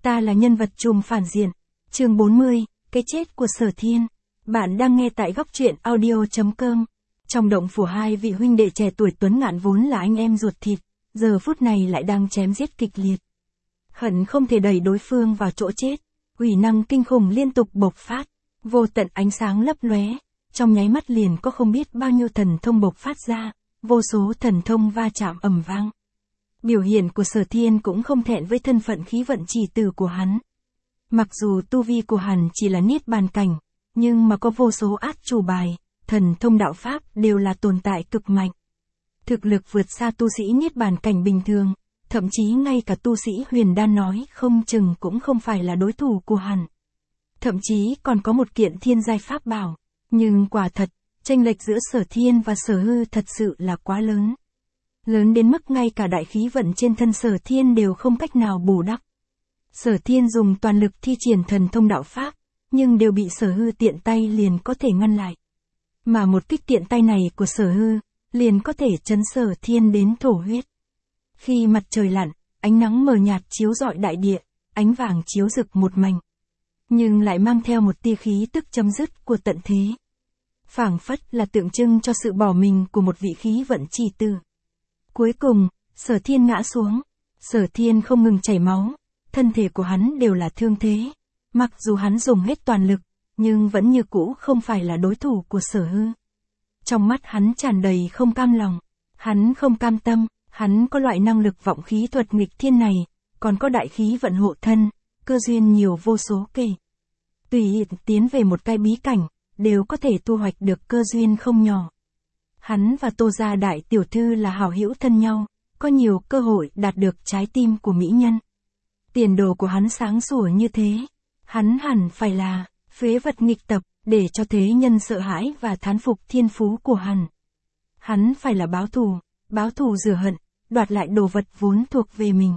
Ta là nhân vật trùm phản diện. Chương 40, cái chết của Sở Thiên. Bạn đang nghe tại góc truyện audio.com. Trong động phủ hai vị huynh đệ trẻ tuổi Tuấn Ngạn vốn là anh em ruột thịt, giờ phút này lại đang chém giết kịch liệt. Hận không thể đẩy đối phương vào chỗ chết, uy năng kinh khủng liên tục bộc phát, vô tận ánh sáng lấp lóe, trong nháy mắt liền có không biết bao nhiêu thần thông bộc phát ra, vô số thần thông va chạm ầm vang. Biểu hiện của Sở Thiên cũng không thẹn với thân phận khí vận chỉ tử của hắn. Mặc dù tu vi của hắn chỉ là niết bàn cảnh, nhưng mà có vô số át chủ bài, thần thông đạo pháp đều là tồn tại cực mạnh. Thực lực vượt xa tu sĩ niết bàn cảnh bình thường, thậm chí ngay cả tu sĩ huyền đan nói không chừng cũng không phải là đối thủ của hắn. Thậm chí còn có một kiện thiên giai pháp bảo, nhưng quả thật, chênh lệch giữa Sở Thiên và Sở Hư thật sự là quá lớn. Lớn đến mức ngay cả đại khí vận trên thân Sở Thiên đều không cách nào bù đắp. Sở Thiên dùng toàn lực thi triển thần thông đạo pháp, nhưng đều bị Sở Hư tiện tay liền có thể ngăn lại. Mà một kích tiện tay này của Sở Hư, liền có thể chấn Sở Thiên đến thổ huyết. Khi mặt trời lặn, ánh nắng mờ nhạt chiếu rọi đại địa, ánh vàng chiếu rực một mảnh. Nhưng lại mang theo một tia khí tức chấm dứt của tận thế. Phảng phất là tượng trưng cho sự bỏ mình của một vị khí vận chi tử. Cuối cùng, Sở Thiên ngã xuống. Sở Thiên không ngừng chảy máu, thân thể của hắn đều là thương thế. Mặc dù hắn dùng hết toàn lực, nhưng vẫn như cũ không phải là đối thủ của Sở Hư. Trong mắt hắn tràn đầy không cam lòng. Hắn không cam tâm, hắn có loại năng lực vọng khí thuật nghịch thiên này, còn có đại khí vận hộ thân, cơ duyên nhiều vô số kể. Tùy tiến về một cái bí cảnh, đều có thể thu hoạch được cơ duyên không nhỏ. Hắn và Tô gia đại tiểu thư là hảo hữu thân nhau, có nhiều cơ hội đạt được trái tim của mỹ nhân. Tiền đồ của hắn sáng sủa như thế, hắn hẳn phải là phế vật nghịch tập, để cho thế nhân sợ hãi và thán phục thiên phú của hắn. Hắn phải là báo thù rửa hận, đoạt lại đồ vật vốn thuộc về mình.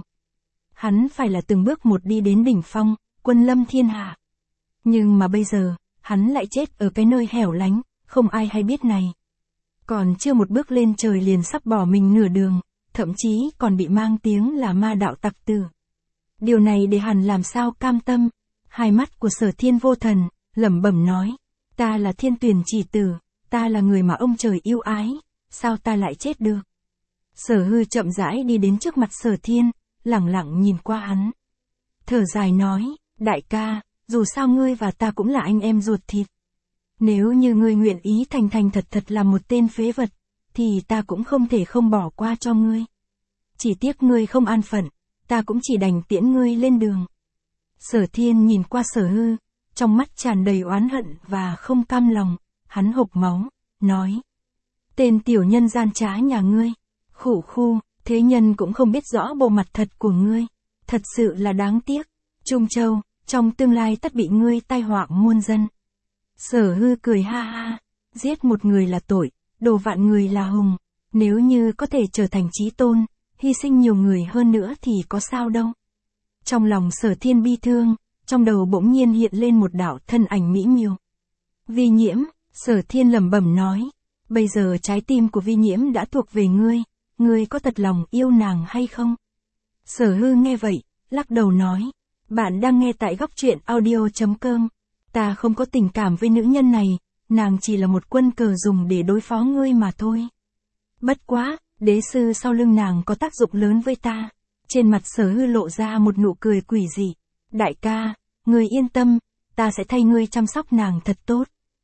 Hắn phải là từng bước một đi đến đỉnh phong, quân lâm thiên hạ. Nhưng mà bây giờ, hắn lại chết ở cái nơi hẻo lánh, không ai hay biết này. Còn chưa một bước lên trời liền sắp bỏ mình nửa đường, thậm chí còn bị mang tiếng là ma đạo tặc tử. Điều này để hắn làm sao cam tâm. Hai mắt của Sở Thiên vô thần, lẩm bẩm nói, ta là thiên tuyển chỉ tử, ta là người mà ông trời yêu ái, sao ta lại chết được. Sở Hư chậm rãi đi đến trước mặt Sở Thiên, lẳng lặng nhìn qua hắn. Thở dài nói, đại ca, dù sao ngươi và ta cũng là anh em ruột thịt. Nếu như ngươi nguyện ý thành thành thật thật là một tên phế vật, thì ta cũng không thể không bỏ qua cho ngươi. Chỉ tiếc ngươi không an phận, ta cũng chỉ đành tiễn ngươi lên đường. Sở Thiên nhìn qua Sở Hư, trong mắt tràn đầy oán hận và không cam lòng, hắn hộc máu, nói. Tên tiểu nhân gian trá nhà ngươi, khủ khu, thế nhân cũng không biết rõ bộ mặt thật của ngươi, thật sự là đáng tiếc. Trung Châu, trong tương lai tất bị ngươi tai họa muôn dân. Sở Hư cười ha ha, giết một người là tội, đồ vạn người là hùng, nếu như có thể trở thành chí tôn, hy sinh nhiều người hơn nữa thì có sao đâu. Trong lòng Sở Thiên bi thương, trong đầu bỗng nhiên hiện lên một đạo thân ảnh mỹ miều. Vi Nhiễm, Sở Thiên lẩm bẩm nói, bây giờ trái tim của Vi Nhiễm đã thuộc về ngươi có thật lòng yêu nàng hay không? Sở Hư nghe vậy, lắc đầu nói, bạn đang nghe tại góc truyện audio.com, ta không có tình cảm với nữ nhân này, nàng chỉ là một quân cờ dùng để đối phó ngươi mà thôi. Bất quá, đế sư sau lưng nàng có tác dụng lớn với ta. Trên mặt Sở Hư lộ ra một nụ cười quỷ dị. Đại ca, ngươi yên tâm, ta sẽ thay ngươi chăm sóc nàng thật tốt.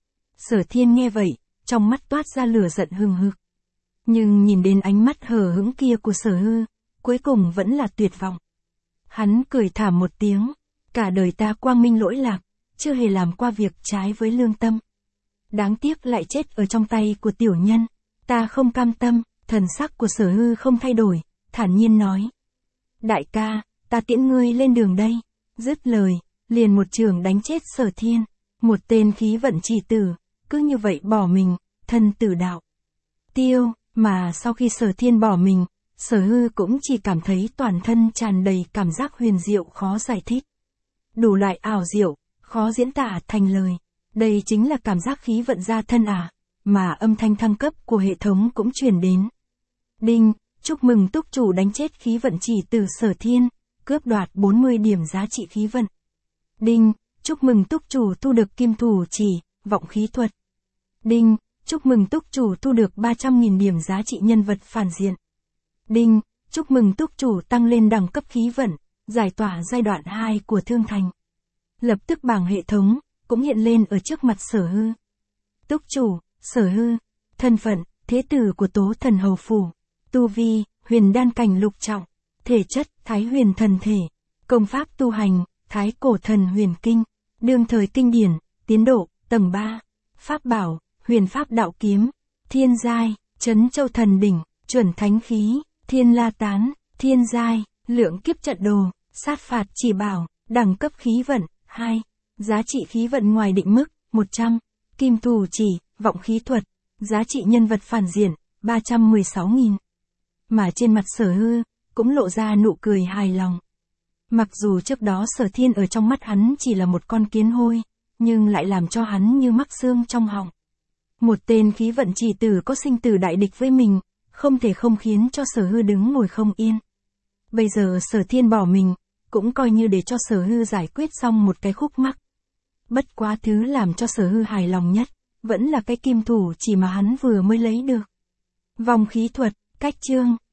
Sở Thiên nghe vậy, trong mắt toát ra lửa giận hừng hực. Nhưng nhìn đến ánh mắt hờ hững kia của Sở Hư, cuối cùng vẫn là tuyệt vọng. Hắn cười thảm một tiếng, cả đời ta quang minh lỗi lạc, chưa hề làm qua việc trái với lương tâm. Đáng tiếc lại chết ở trong tay của tiểu nhân, ta không cam tâm. Thần sắc của Sở Hư không thay đổi, thản nhiên nói. Đại ca, ta tiễn ngươi lên đường đây. Dứt lời, liền một trường đánh chết Sở Thiên. Một tên khí vận chỉ tử, cứ như vậy bỏ mình, thân tử đạo tiêu. Mà sau khi Sở Thiên bỏ mình, Sở Hư cũng chỉ cảm thấy toàn thân tràn đầy cảm giác huyền diệu khó giải thích. Đủ loại ảo diệu, khó diễn tả thành lời. Đây chính là cảm giác khí vận ra thân à, mà âm thanh thăng cấp của hệ thống cũng truyền đến. Đinh, chúc mừng túc chủ đánh chết khí vận chỉ tử Sở Thiên, cướp đoạt 40 điểm giá trị khí vận. Đinh, chúc mừng túc chủ thu được kim thủ chỉ, vọng khí thuật. Đinh, chúc mừng túc chủ thu được 300.000 điểm giá trị nhân vật phản diện. Đinh, chúc mừng túc chủ tăng lên đẳng cấp khí vận, giải tỏa giai đoạn 2 của thương thành. Lập tức bảng hệ thống, cũng hiện lên ở trước mặt Sở Hư. Túc chủ, Sở Hư, thân phận, thế tử của Tố Thần Hầu Phủ, tu vi, huyền đan cảnh lục trọng, thể chất, thái huyền thần thể, công pháp tu hành, thái cổ thần huyền kinh, đương thời kinh điển, tiến độ, tầng 3, pháp bảo, huyền pháp đạo kiếm, thiên giai, trấn châu thần đỉnh, chuẩn thánh khí, thiên la tán, thiên giai, lượng kiếp trận đồ, sát phạt chỉ bảo, đẳng cấp khí vận, 2, giá trị khí vận ngoài định mức, 100, kim thủ chỉ, vọng khí thuật, giá trị nhân vật phản diện, 316.000. Mà trên mặt Sở Hư, cũng lộ ra nụ cười hài lòng. Mặc dù trước đó Sở Thiên ở trong mắt hắn chỉ là một con kiến hôi, nhưng lại làm cho hắn như mắc xương trong họng. Một tên khí vận chỉ tử có sinh tử đại địch với mình, không thể không khiến cho Sở Hư đứng ngồi không yên. Bây giờ Sở Thiên bỏ mình, cũng coi như để cho Sở Hư giải quyết xong một cái khúc mắc. Bất quá thứ làm cho Sở Hư hài lòng nhất, vẫn là cái kim thủ chỉ mà hắn vừa mới lấy được. Vòng khí thuật, cách chương.